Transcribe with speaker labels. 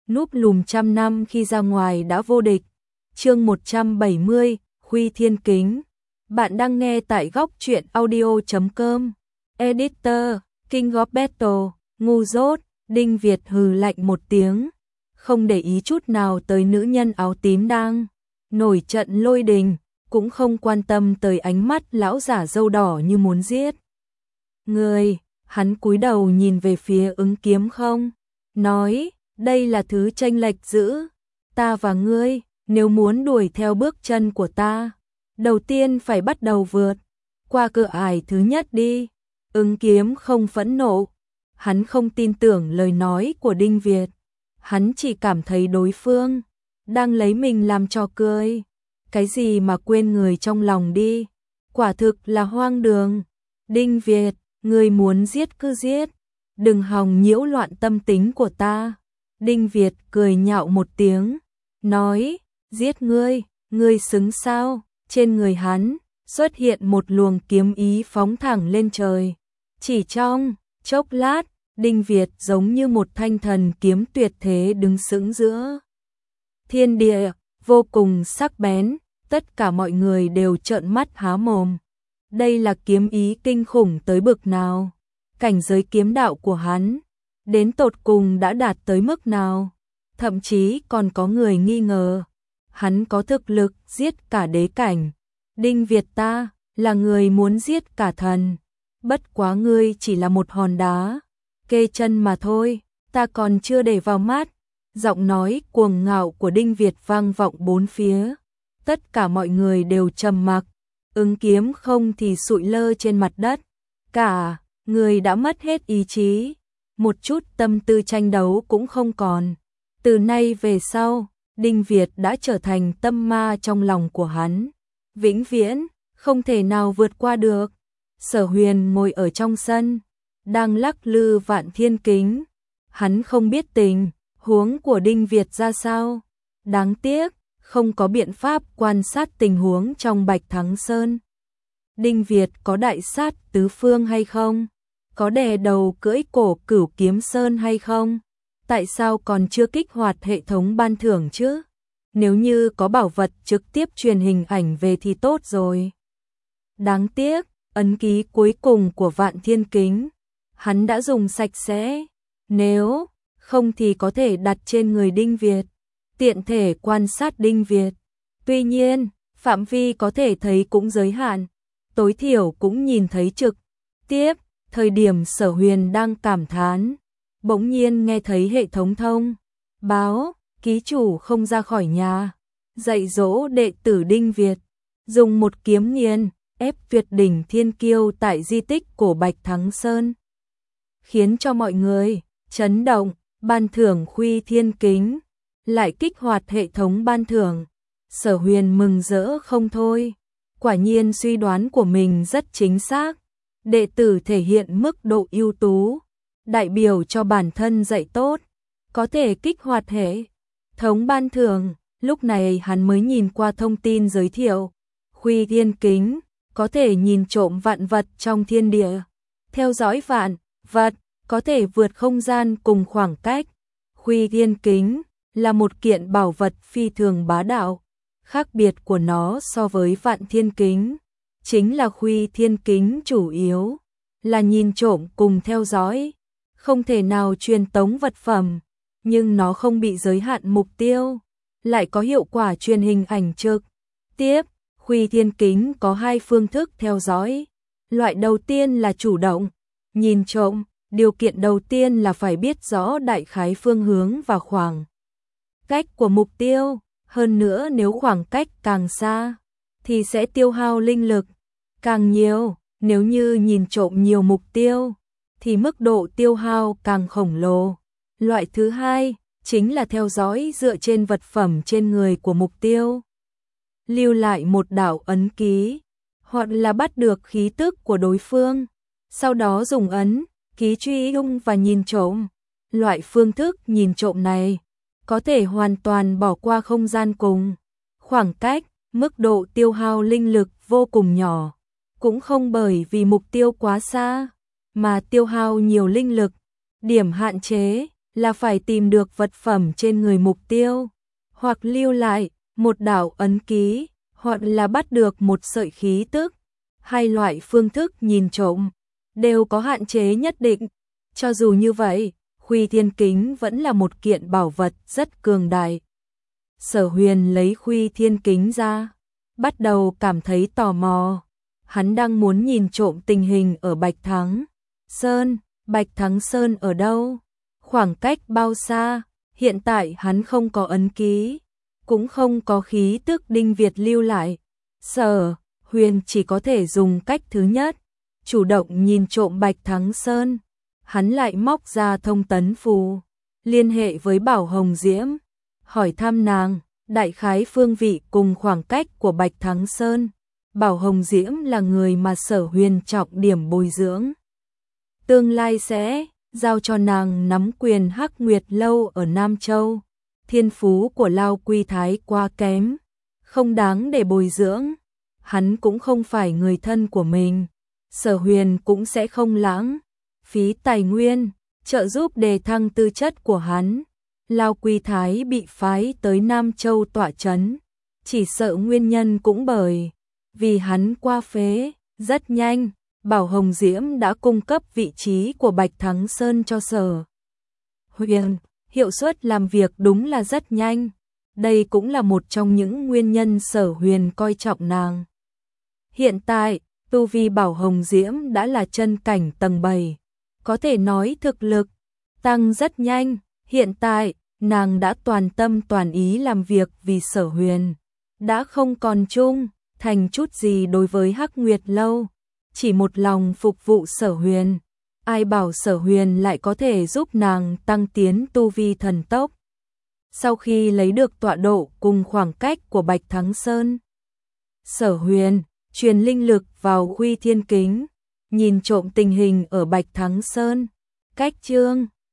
Speaker 1: núp lùm trăm năm khi ra ngoài đã vô địch. Chương 170, Khuy Thiên Kính. Bạn đang nghe tại góc truyện audio.com. Editor, King of Battle, ngu dốt. Đinh Việt hừ lạnh một tiếng, không để ý chút nào tới nữ nhân áo tím đang nổi trận lôi đình, cũng không quan tâm tới ánh mắt lão giả râu đỏ như muốn giết người. Hắn cúi đầu nhìn về phía Ứng Kiếm không, nói, đây là thứ chênh lệch giữa ta và ngươi, nếu muốn đuổi theo bước chân của ta, đầu tiên phải bắt đầu vượt qua cửa ải thứ nhất đi. Ứng Kiếm không phẫn nộ, hắn không tin tưởng lời nói của Đinh Việt, hắn chỉ cảm thấy đối phương đang lấy mình làm trò cười. Cái gì mà quên người trong lòng đi, quả thực là hoang đường. Đinh Việt, ngươi muốn giết cứ giết, đừng hòng nhiễu loạn tâm tính của ta. Đinh Việt cười nhạo một tiếng, nói, giết ngươi, ngươi xứng sao? Trên người hắn xuất hiện một luồng kiếm ý phóng thẳng lên trời. Chỉ trong chốc lát, Đinh Việt giống như một thanh thần kiếm tuyệt thế đứng sững giữa thiên địa, vô cùng sắc bén. Tất cả mọi người đều trợn mắt há mồm. Đây là kiếm ý kinh khủng tới bực nào? Cảnh giới kiếm đạo của hắn đến tột cùng đã đạt tới mức nào? Thậm chí còn có người nghi ngờ hắn có thực lực giết cả đế cảnh. Đinh Việt, ta là người muốn giết cả thần, bất quá ngươi chỉ là một hòn đá kê chân mà thôi, ta còn chưa để vào mắt. Giọng nói cuồng ngạo của Đinh Việt vang vọng bốn phía. Tất cả mọi người đều trầm mặc. Ứng Kiếm không thì sụi lơ trên mặt đất, cả người đã mất hết ý chí, một chút tâm tư tranh đấu cũng không còn. Từ nay về sau, Đinh Việt đã trở thành tâm ma trong lòng của hắn, vĩnh viễn không thể nào vượt qua được. Sở Huyền ngồi ở trong sân, đang lắc lư Vạn Thiên Kính. Hắn không biết tình huống của Đinh Việt ra sao, đáng tiếc không có biện pháp quan sát tình huống trong Bạch Thắng Sơn. Đinh Việt có đại sát tứ phương hay không? Có đè đầu cưỡi cổ Cửu Kiếm Sơn hay không? Tại sao còn chưa kích hoạt hệ thống ban thưởng chứ? Nếu như có bảo vật trực tiếp truyền hình ảnh về thì tốt rồi. Đáng tiếc, ấn ký cuối cùng của Vạn Thiên Kính hắn đã dùng sạch sẽ, nếu không thì có thể đặt trên người Đinh Việt, tiện thể quan sát Đinh Việt. Tuy nhiên, phạm vi có thể thấy cũng giới hạn, tối thiểu cũng nhìn thấy trực tiếp. Thời điểm Sở Huyền đang cảm thán, bỗng nhiên nghe thấy hệ thống thông báo, ký chủ không ra khỏi nhà, dạy dỗ đệ tử Đinh Việt, dùng một kiếm nghiền ép tuyệt đỉnh thiên kiêu tại di tích cổ Bạch Thắng Sơn, khiến cho mọi người chấn động. Ban thưởng Khuy Thiên Kính, lại kích hoạt hệ thống ban thưởng. Sở Huyền mừng rỡ không thôi, quả nhiên suy đoán của mình rất chính xác. Đệ tử thể hiện mức độ ưu tú, đại biểu cho bản thân dạy tốt, có thể kích hoạt hệ thống ban thưởng. Lúc này hắn mới nhìn qua thông tin giới thiệu, Khuy Thiên Kính có thể nhìn trộm vạn vật trong thiên địa, theo dõi vạn vật, có thể vượt không gian cùng khoảng cách. Khuy Thiên Kính là một kiện bảo vật phi thường bá đạo. Khác biệt của nó so với Vạn Thiên Kính chính là Khuy Thiên Kính chủ yếu là nhìn trộm cùng theo dõi, không thể nào truyền tống vật phẩm, nhưng nó không bị giới hạn mục tiêu, lại có hiệu quả truyền hình ảnh trực tiếp. Khuy Thiên Kính có hai phương thức theo dõi. Loại đầu tiên là chủ động nhìn trộm. Điều kiện đầu tiên là phải biết rõ đại khái phương hướng và khoảng cách của mục tiêu. Hơn nữa nếu khoảng cách càng xa thì sẽ tiêu hao linh lực càng nhiều. Nếu như nhìn trộm nhiều mục tiêu thì mức độ tiêu hao càng khổng lồ. Loại thứ hai chính là theo dõi dựa trên vật phẩm trên người của mục tiêu, lưu lại một đạo ấn ký, hoặc là bắt được khí tức của đối phương, sau đó dùng ấn ký truy tung và nhìn trộm. Loại phương thức nhìn trộm này có thể hoàn toàn bỏ qua không gian cùng khoảng cách, mức độ tiêu hao linh lực vô cùng nhỏ, cũng không bởi vì mục tiêu quá xa mà tiêu hao nhiều linh lực. Điểm hạn chế là phải tìm được vật phẩm trên người mục tiêu, hoặc lưu lại một đạo ấn ký, hoặc là bắt được một sợi khí tức. Hai loại phương thức nhìn trộm đều có hạn chế nhất định. Cho dù như vậy, Khuy Thiên Kính vẫn là một kiện bảo vật rất cường đại. Sở Huyền lấy Khuy Thiên Kính ra, bắt đầu cảm thấy tò mò. Hắn đang muốn nhìn trộm tình hình ở Bạch Thắng Sơn. Bạch Thắng Sơn ở đâu? Khoảng cách bao xa? Hiện tại hắn không có ấn ký, cũng không có khí tức Đinh Việt lưu lại. Sở Huyền chỉ có thể dùng cách thứ nhất, chủ động nhìn trộm Bạch Thắng Sơn. Hắn lại móc ra thông tấn phù, liên hệ với Bảo Hồng Diễm, hỏi thăm nàng đại khái phương vị cùng khoảng cách của Bạch Thắng Sơn. Bảo Hồng Diễm là người mà Sở Huyền trọng điểm bồi dưỡng, tương lai sẽ giao cho nàng nắm quyền Hắc Nguyệt Lâu ở Nam Châu. Thiên phú của Lao Quy Thái quá kém, không đáng để bồi dưỡng. Hắn cũng không phải người thân của mình, Sở Huyền cũng sẽ không lãng phí tài nguyên trợ giúp đề thăng tư chất của hắn. Lao Quy Thái bị phái tới Nam Châu tọa trấn, chỉ sợ nguyên nhân cũng bởi vì hắn qua phế. Rất nhanh, Bảo Hồng Diễm đã cung cấp vị trí của Bạch Thắng Sơn cho Sở Huyền. Hiệu suất làm việc đúng là rất nhanh. Đây cũng là một trong những nguyên nhân Sở Huyền coi trọng nàng. Hiện tại, tu vi Bảo Hồng Diễm đã là chân cảnh tầng 7, có thể nói thực lực tăng rất nhanh. Hiện tại, nàng đã toàn tâm toàn ý làm việc vì Sở Huyền, đã không còn chung thành chút gì đối với Hắc Nguyệt Lâu, chỉ một lòng phục vụ Sở Huyền. Ai bảo Sở Huyền lại có thể giúp nàng tăng tiến tu vi thần tốc. Sau khi lấy được tọa độ cùng khoảng cách của Bạch Thắng Sơn, Sở Huyền truyền linh lực vào Khuy Thiên Kính, nhìn trộm tình hình ở Bạch Thắng Sơn. Cách chương